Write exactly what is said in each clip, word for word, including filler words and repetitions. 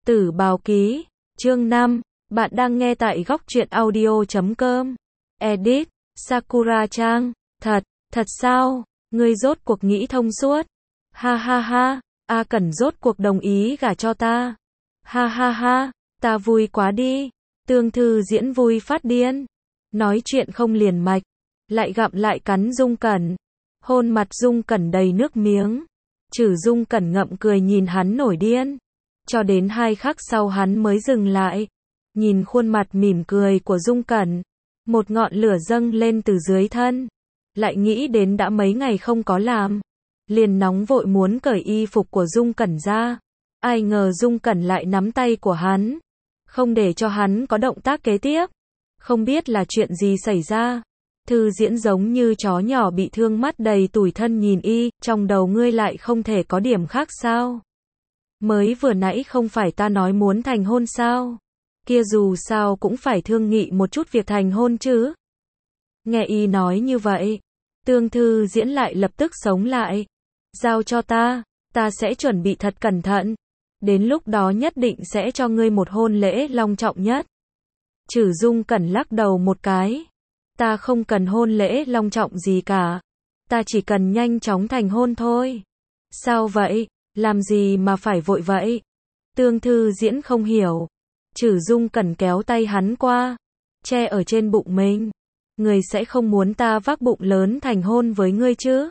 Tử Bào Ký, chương năm, bạn đang nghe tại góc truyện audio chấm com. Edit, Sakura Trang, thật, thật sao, ngươi rốt cuộc nghĩ thông suốt. Ha ha ha, A Cẩn rốt cuộc đồng ý gả cho ta. Ha ha ha, ta vui quá đi. Tương Thư Diễn vui phát điên. Nói chuyện không liền mạch, lại gặm lại cắn Dung Cẩn. Hôn mặt Dung Cẩn đầy nước miếng. Trừ Dung Cẩn ngậm cười nhìn hắn nổi điên. Cho đến hai khắc sau hắn mới dừng lại. Nhìn khuôn mặt mỉm cười của Dung Cẩn. Một ngọn lửa dâng lên từ dưới thân. Lại nghĩ đến đã mấy ngày không có làm. Liền nóng vội muốn cởi y phục của Dung Cẩn ra. Ai ngờ Dung Cẩn lại nắm tay của hắn. Không để cho hắn có động tác kế tiếp. Không biết là chuyện gì xảy ra. Thư Diễn giống như chó nhỏ bị thương mắt đầy tủi thân nhìn y, trong đầu ngươi lại không thể có điểm khác sao? Mới vừa nãy không phải ta nói muốn thành hôn sao? Kia dù sao cũng phải thương nghị một chút việc thành hôn chứ. Nghe y nói như vậy, Tương Thư Diễn lại lập tức sống lại. Giao cho ta, ta sẽ chuẩn bị thật cẩn thận. Đến lúc đó nhất định sẽ cho ngươi một hôn lễ long trọng nhất. Trừ Dung Cẩn lắc đầu một cái. Ta không cần hôn lễ long trọng gì cả. Ta chỉ cần nhanh chóng thành hôn thôi. Sao vậy? Làm gì mà phải vội vậy? Tương Thư Diễn không hiểu. Trừ Dung Cẩn kéo tay hắn qua. Che ở trên bụng mình. Ngươi sẽ không muốn ta vác bụng lớn thành hôn với ngươi chứ?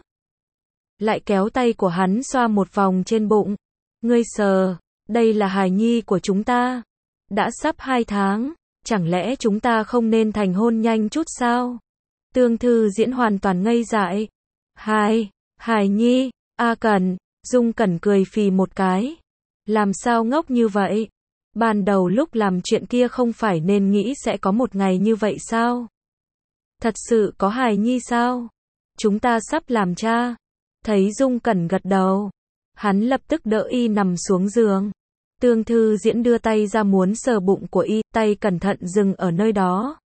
Lại kéo tay của hắn xoa một vòng trên bụng. Ngươi sờ. Đây là hài nhi của chúng ta. Đã sắp hai tháng. Chẳng lẽ chúng ta không nên thành hôn nhanh chút sao? Tương Thư Diễn hoàn toàn ngây dại. Hài, hài nhi, A Cẩn, Dung Cẩn cười phì một cái. Làm sao ngốc như vậy? Ban đầu lúc làm chuyện kia không phải nên nghĩ sẽ có một ngày như vậy sao? Thật sự có hài nhi sao? Chúng ta sắp làm cha. Thấy Dung Cẩn gật đầu. Hắn lập tức đỡ y nằm xuống giường. Tương Thư Diễn đưa tay ra muốn sờ bụng của y, tay cẩn thận dừng ở nơi đó.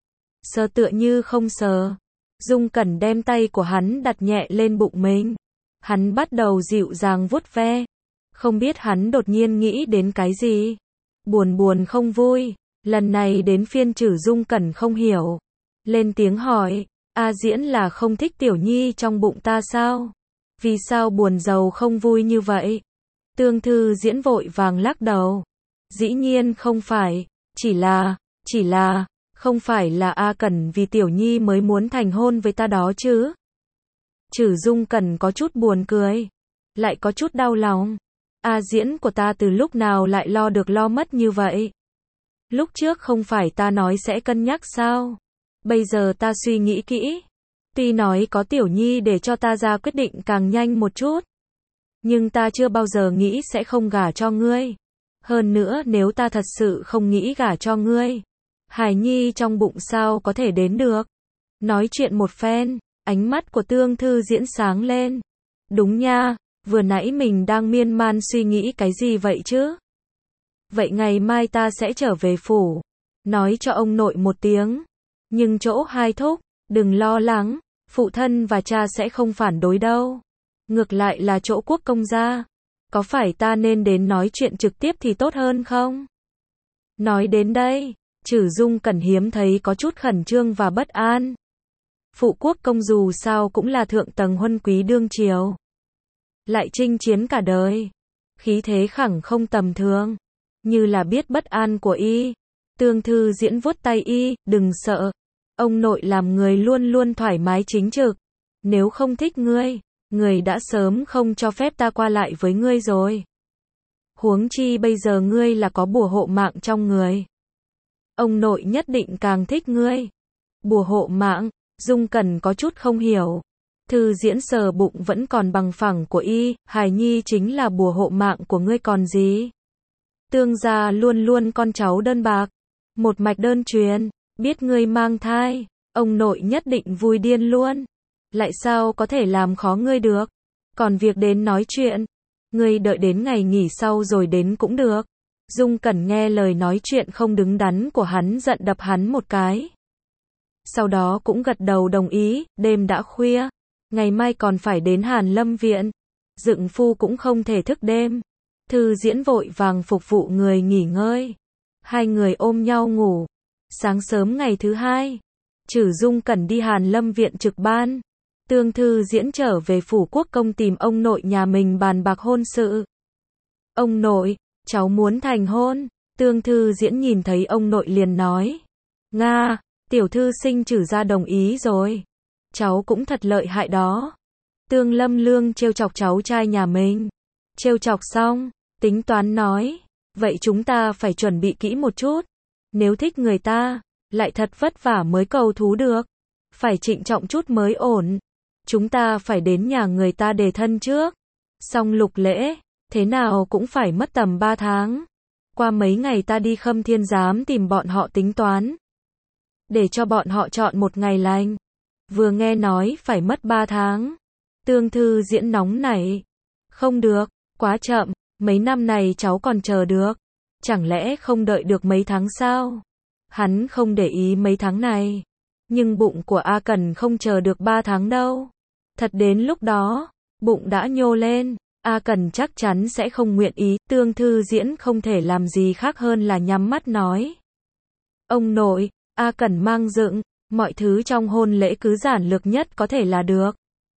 Sờ tựa như không sờ. Dung Cẩn đem tay của hắn đặt nhẹ lên bụng mình. Hắn bắt đầu dịu dàng vuốt ve. Không biết hắn đột nhiên nghĩ đến cái gì. Buồn buồn không vui. Lần này đến phiên Trừ Dung Cẩn không hiểu. Lên tiếng hỏi, A Diễn là không thích Tiểu Nhi trong bụng ta sao? Vì sao buồn rầu không vui như vậy? Tương Thư Diễn vội vàng lắc đầu. Dĩ nhiên không phải, chỉ là, chỉ là, không phải là A Cẩn vì Tiểu Nhi mới muốn thành hôn với ta đó chứ. Trừ Dung Cẩn có chút buồn cười, lại có chút đau lòng. A Diễn của ta từ lúc nào lại lo được lo mất như vậy? Lúc trước không phải ta nói sẽ cân nhắc sao? Bây giờ ta suy nghĩ kỹ. Tuy nói có Tiểu Nhi để cho ta ra quyết định càng nhanh một chút. Nhưng ta chưa bao giờ nghĩ sẽ không gả cho ngươi. Hơn nữa nếu ta thật sự không nghĩ gả cho ngươi, hài nhi trong bụng sao có thể đến được. Nói chuyện một phen, ánh mắt của Tương Thư Diễn sáng lên. Đúng nha, vừa nãy mình đang miên man suy nghĩ cái gì vậy chứ? Vậy ngày mai ta sẽ trở về phủ, nói cho ông nội một tiếng. Nhưng chỗ hai thúc, đừng lo lắng, phụ thân và cha sẽ không phản đối đâu. Ngược lại là chỗ Quốc công gia. Có phải ta nên đến nói chuyện trực tiếp thì tốt hơn không? Nói đến đây, Trừ Dung Cẩn hiếm thấy có chút khẩn trương và bất an. Phụ quốc công dù sao cũng là thượng tầng huân quý đương triều. Lại chinh chiến cả đời. Khí thế khẳng không tầm thường. Như là biết bất an của y. Tương Thư Diễn vuốt tay y, đừng sợ. Ông nội làm người luôn luôn thoải mái chính trực. Nếu không thích ngươi, người đã sớm không cho phép ta qua lại với ngươi rồi. Huống chi bây giờ ngươi là có bùa hộ mạng trong người. Ông nội nhất định càng thích ngươi. Bùa hộ mạng, Dung Cẩn có chút không hiểu. Thư Diễn sờ bụng vẫn còn bằng phẳng của y, hài nhi chính là bùa hộ mạng của ngươi còn gì. Tương gia luôn luôn con cháu đơn bạc. Một mạch đơn truyền, biết ngươi mang thai, ông nội nhất định vui điên luôn. Lại sao có thể làm khó ngươi được? Còn việc đến nói chuyện, ngươi đợi đến ngày nghỉ sau rồi đến cũng được. Dung Cẩn nghe lời nói chuyện không đứng đắn của hắn giận đập hắn một cái. Sau đó cũng gật đầu đồng ý, đêm đã khuya, ngày mai còn phải đến Hàn Lâm viện. Dượng phu cũng không thể thức đêm. Thư Diễn vội vàng phục vụ người nghỉ ngơi. Hai người ôm nhau ngủ. Sáng sớm ngày thứ hai, Trử Dung Cẩn đi Hàn Lâm viện trực ban. Tương Thư Diễn trở về phủ quốc công tìm ông nội nhà mình bàn bạc hôn sự. Ông nội, cháu muốn thành hôn. Tương Thư Diễn nhìn thấy ông nội liền nói. Nga, tiểu thư sinh Trử gia đồng ý rồi. Cháu cũng thật lợi hại đó. Tương Lâm Lương trêu chọc cháu trai nhà mình. Trêu chọc xong, tính toán nói. Vậy chúng ta phải chuẩn bị kỹ một chút. Nếu thích người ta, lại thật vất vả mới cầu thú được. Phải trịnh trọng chút mới ổn. Chúng ta phải đến nhà người ta đề thân trước. Xong lục lễ, thế nào cũng phải mất tầm ba tháng. Qua mấy ngày ta đi Khâm Thiên Giám tìm bọn họ tính toán. Để cho bọn họ chọn một ngày lành. Vừa nghe nói phải mất ba tháng. Tương Thư Diễn nóng nảy. Không được, quá chậm, mấy năm này cháu còn chờ được. Chẳng lẽ không đợi được mấy tháng sao? Hắn không để ý mấy tháng này. Nhưng bụng của A Cẩn không chờ được ba tháng đâu. Thật đến lúc đó, bụng đã nhô lên. A Cẩn chắc chắn sẽ không nguyện ý. Tương Thư Diễn không thể làm gì khác hơn là nhắm mắt nói. Ông nội, A Cẩn mang dựng, mọi thứ trong hôn lễ cứ giản lược nhất có thể là được.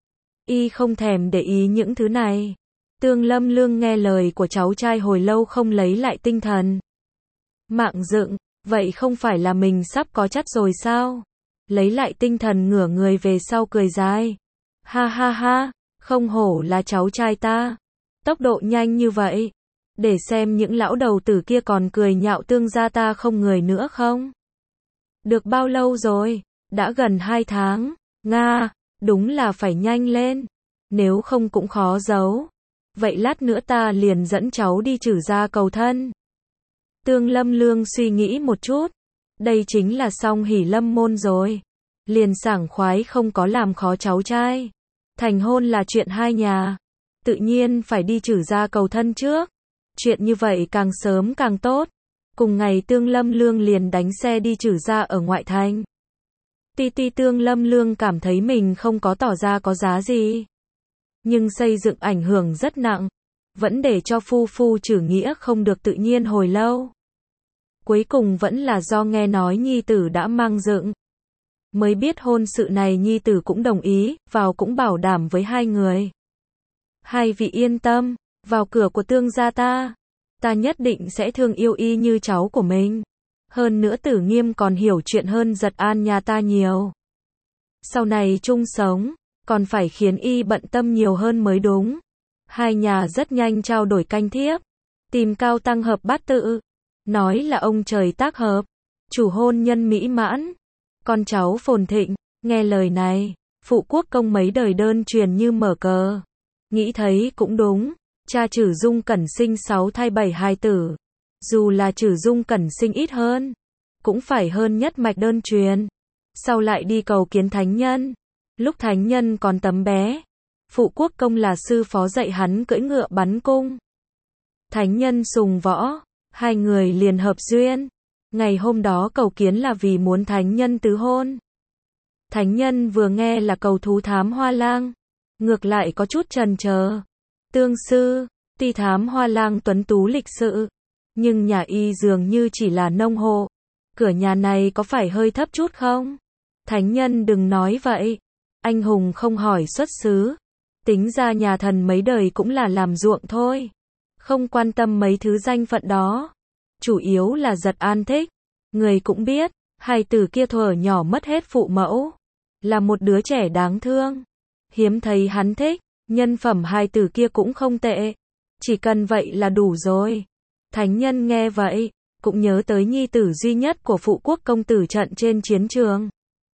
Y không thèm để ý những thứ này. Tương Lâm Lương nghe lời của cháu trai hồi lâu không lấy lại tinh thần. Mạng dựng, vậy không phải là mình sắp có chắc rồi sao? Lấy lại tinh thần ngửa người về sau cười dài. Ha ha ha, không hổ là cháu trai ta. Tốc độ nhanh như vậy. Để xem những lão đầu tử kia còn cười nhạo Tương gia ta không người nữa không? Được bao lâu rồi? Đã gần hai tháng. Nga, đúng là phải nhanh lên. Nếu không cũng khó giấu. Vậy lát nữa ta liền dẫn cháu đi Trử gia cầu thân. Tương Lâm Lương suy nghĩ một chút. Đây chính là xong hỉ lâm môn rồi. Liền sảng khoái không có làm khó cháu trai. Thành hôn là chuyện hai nhà. Tự nhiên phải đi Trử gia cầu thân trước. Chuyện như vậy càng sớm càng tốt. Cùng ngày Tương Lâm Lương liền đánh xe đi Trử gia ở ngoại thành. Ti ti Tương Lâm Lương cảm thấy mình không có tỏ ra có giá gì. Nhưng xây dựng ảnh hưởng rất nặng. Vẫn để cho phu phu Trử Nghĩa không được tự nhiên hồi lâu. Cuối cùng vẫn là do nghe nói nhi tử đã mang dựng. Mới biết hôn sự này nhi tử cũng đồng ý, vào cũng bảo đảm với hai người. Hai vị yên tâm, vào cửa của Tương gia ta. Ta nhất định sẽ thương yêu y như cháu của mình. Hơn nữa Tử Nghiêm còn hiểu chuyện hơn Giật An nhà ta nhiều. Sau này chung sống, còn phải khiến y bận tâm nhiều hơn mới đúng. Hai nhà rất nhanh trao đổi canh thiếp. Tìm cao tăng hợp bát tự. Nói là ông trời tác hợp. Chủ hôn nhân mỹ mãn. Con cháu phồn thịnh. Nghe lời này, phụ quốc công mấy đời đơn truyền như mở cờ. Nghĩ thấy cũng đúng. Cha Trử Dung Cẩn sinh sáu thai bảy hài tử. Dù là Trử Dung Cẩn sinh ít hơn, cũng phải hơn nhất mạch đơn truyền. Sau lại đi cầu kiến thánh nhân. Lúc thánh nhân còn tấm bé, phụ quốc công là sư phó dạy hắn cưỡi ngựa bắn cung. Thánh nhân sùng võ, hai người liền hợp duyên. Ngày hôm đó cầu kiến là vì muốn thánh nhân tứ hôn. Thánh nhân vừa nghe là cầu thú Thám Hoa Lang, ngược lại có chút chần chờ. Tương sư, tuy Thám Hoa Lang tuấn tú lịch sự, nhưng nhà y dường như chỉ là nông hộ. Cửa nhà này có phải hơi thấp chút không? Thánh nhân đừng nói vậy. Anh hùng không hỏi xuất xứ. Tính ra nhà thần mấy đời cũng là làm ruộng thôi. Không quan tâm mấy thứ danh phận đó. Chủ yếu là Giật An thích. Người cũng biết, hai tử kia thuở nhỏ mất hết phụ mẫu. Là một đứa trẻ đáng thương. Hiếm thấy hắn thích. Nhân phẩm hai tử kia cũng không tệ. Chỉ cần vậy là đủ rồi. Thánh nhân nghe vậy, cũng nhớ tới nhi tử duy nhất của phụ quốc công tử trận trên chiến trường.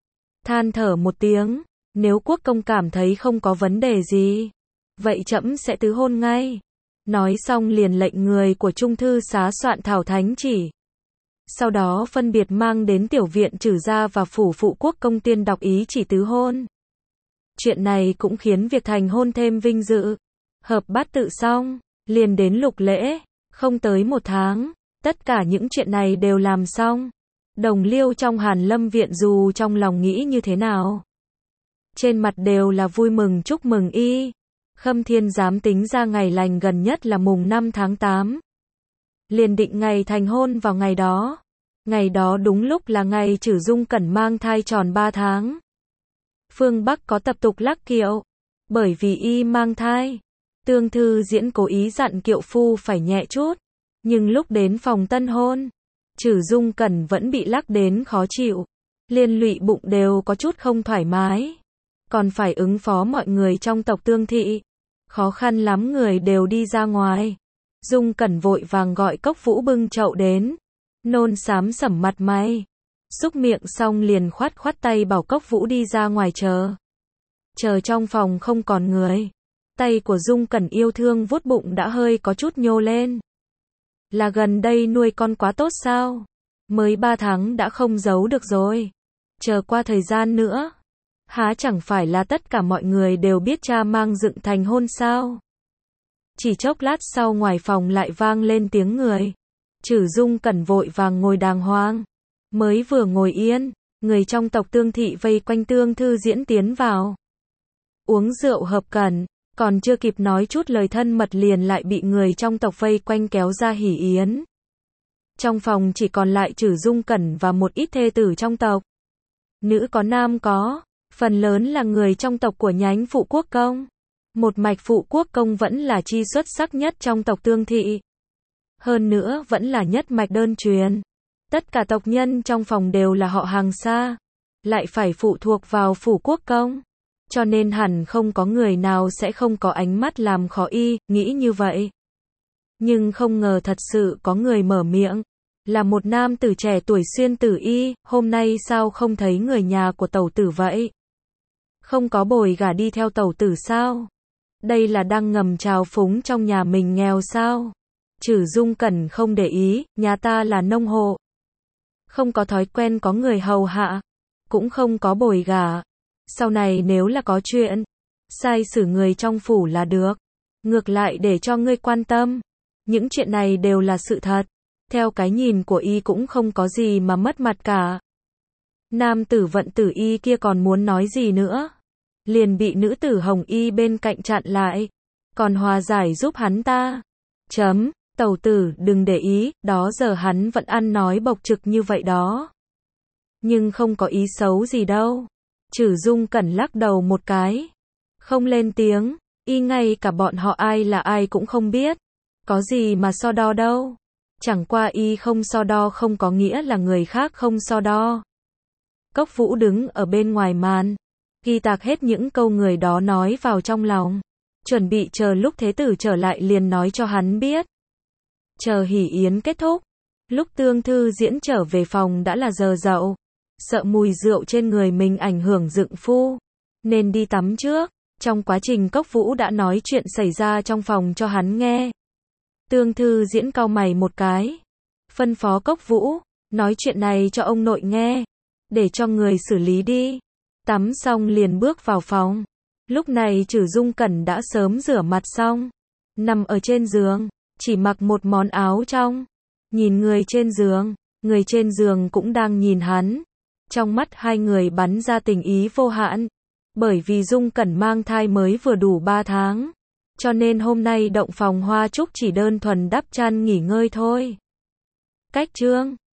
Than thở một tiếng, nếu quốc công cảm thấy không có vấn đề gì, vậy trẫm sẽ tứ hôn ngay. Nói xong liền lệnh người của trung thư xá soạn thảo thánh chỉ. Sau đó phân biệt mang đến tiểu viện Trử gia và phủ phụ quốc công tiên đọc ý chỉ tứ hôn. Chuyện này cũng khiến việc thành hôn thêm vinh dự. Hợp bát tự xong, liền đến lục lễ. Không tới một tháng, tất cả những chuyện này đều làm xong. Đồng liêu trong Hàn Lâm viện dù trong lòng nghĩ như thế nào, trên mặt đều là vui mừng chúc mừng y. Khâm Thiên Giám tính ra ngày lành gần nhất là mùng năm tháng tám. Liền định ngày thành hôn vào ngày đó. Ngày đó đúng lúc là ngày Trử Dung Cẩn mang thai tròn ba tháng. Phương Bắc có tập tục lắc kiệu. Bởi vì y mang thai, Tương Thư Diễn cố ý dặn kiệu phu phải nhẹ chút. Nhưng lúc đến phòng tân hôn, Trử Dung Cẩn vẫn bị lắc đến khó chịu. Liên lụy bụng đều có chút không thoải mái. Còn phải ứng phó mọi người trong tộc Tương thị. Khó khăn lắm người đều đi ra ngoài. Dung Cẩn vội vàng gọi Cốc Vũ bưng chậu đến. Nôn xám sẩm mặt mày. Xúc miệng xong liền khoát khoát tay bảo Cốc Vũ đi ra ngoài chờ. Chờ trong phòng không còn người. Tay của Dung Cẩn yêu thương vuốt bụng đã hơi có chút nhô lên. Là gần đây nuôi con quá tốt sao? Mới ba tháng đã không giấu được rồi. Chờ qua thời gian nữa. Há chẳng phải là tất cả mọi người đều biết cha mang dựng thành hôn sao? Chỉ chốc lát sau ngoài phòng lại vang lên tiếng người. Trử Dung Cẩn vội vàng ngồi đàng hoàng. Mới vừa ngồi yên, người trong tộc Tương thị vây quanh Tương Thư Diễn tiến vào. Uống rượu hợp cẩn, còn chưa kịp nói chút lời thân mật liền lại bị người trong tộc vây quanh kéo ra hỉ yến. Trong phòng chỉ còn lại Trử Dung Cẩn và một ít thê tử trong tộc. Nữ có nam có, phần lớn là người trong tộc của nhánh Phụ Quốc Công. Một mạch Phụ Quốc Công vẫn là chi xuất sắc nhất trong tộc Tương thị. Hơn nữa vẫn là nhất mạch đơn truyền. Tất cả tộc nhân trong phòng đều là họ hàng xa, lại phải phụ thuộc vào Phủ Quốc Công. Cho nên hẳn không có người nào sẽ không có ánh mắt làm khó y, nghĩ như vậy. Nhưng không ngờ thật sự có người mở miệng. Là một nam tử trẻ tuổi xuyên tử y, hôm nay sao không thấy người nhà của tẩu tử vậy? Không có bồi gả đi theo tẩu tử sao? Đây là đang ngầm trào phúng trong nhà mình nghèo sao? Trử Dung Cẩn không để ý, nhà ta là nông hộ. Không có thói quen có người hầu hạ, cũng không có bồi gả. Sau này nếu là có chuyện, sai xử người trong phủ là được. Ngược lại để cho ngươi quan tâm. Những chuyện này đều là sự thật. Theo cái nhìn của y cũng không có gì mà mất mặt cả. Nam tử Vận Tử Y kia còn muốn nói gì nữa. Liền bị nữ tử Hồng Y bên cạnh chặn lại. Còn hòa giải giúp hắn ta. Chấm, tẩu tử đừng để ý, đó giờ hắn vẫn ăn nói bộc trực như vậy đó. Nhưng không có ý xấu gì đâu. Trử Dung Cẩn lắc đầu một cái. Không lên tiếng, y ngay cả bọn họ ai là ai cũng không biết. Có gì mà so đo đâu. Chẳng qua y không so đo không có nghĩa là người khác không so đo. Cốc Vũ đứng ở bên ngoài màn, ghi tạc hết những câu người đó nói vào trong lòng. Chuẩn bị chờ lúc thế tử trở lại liền nói cho hắn biết. Chờ hỉ yến kết thúc. Lúc Tương Thư Diễn trở về phòng đã là giờ dậu. Sợ mùi rượu trên người mình ảnh hưởng dựng phu, nên đi tắm trước. Trong quá trình Cốc Vũ đã nói chuyện xảy ra trong phòng cho hắn nghe. Tương Thư Diễn cau mày một cái. Phân phó Cốc Vũ, nói chuyện này cho ông nội nghe. Để cho người xử lý đi. Tắm xong liền bước vào phòng. Lúc này Trử Dung Cẩn đã sớm rửa mặt xong. Nằm ở trên giường, chỉ mặc một món áo trong. Nhìn người trên giường, người trên giường cũng đang nhìn hắn. Trong mắt hai người bắn ra tình ý vô hạn. Bởi vì Dung Cẩn mang thai mới vừa đủ ba tháng. Cho nên hôm nay động phòng hoa trúc chỉ đơn thuần đắp chăn nghỉ ngơi thôi. Cách chương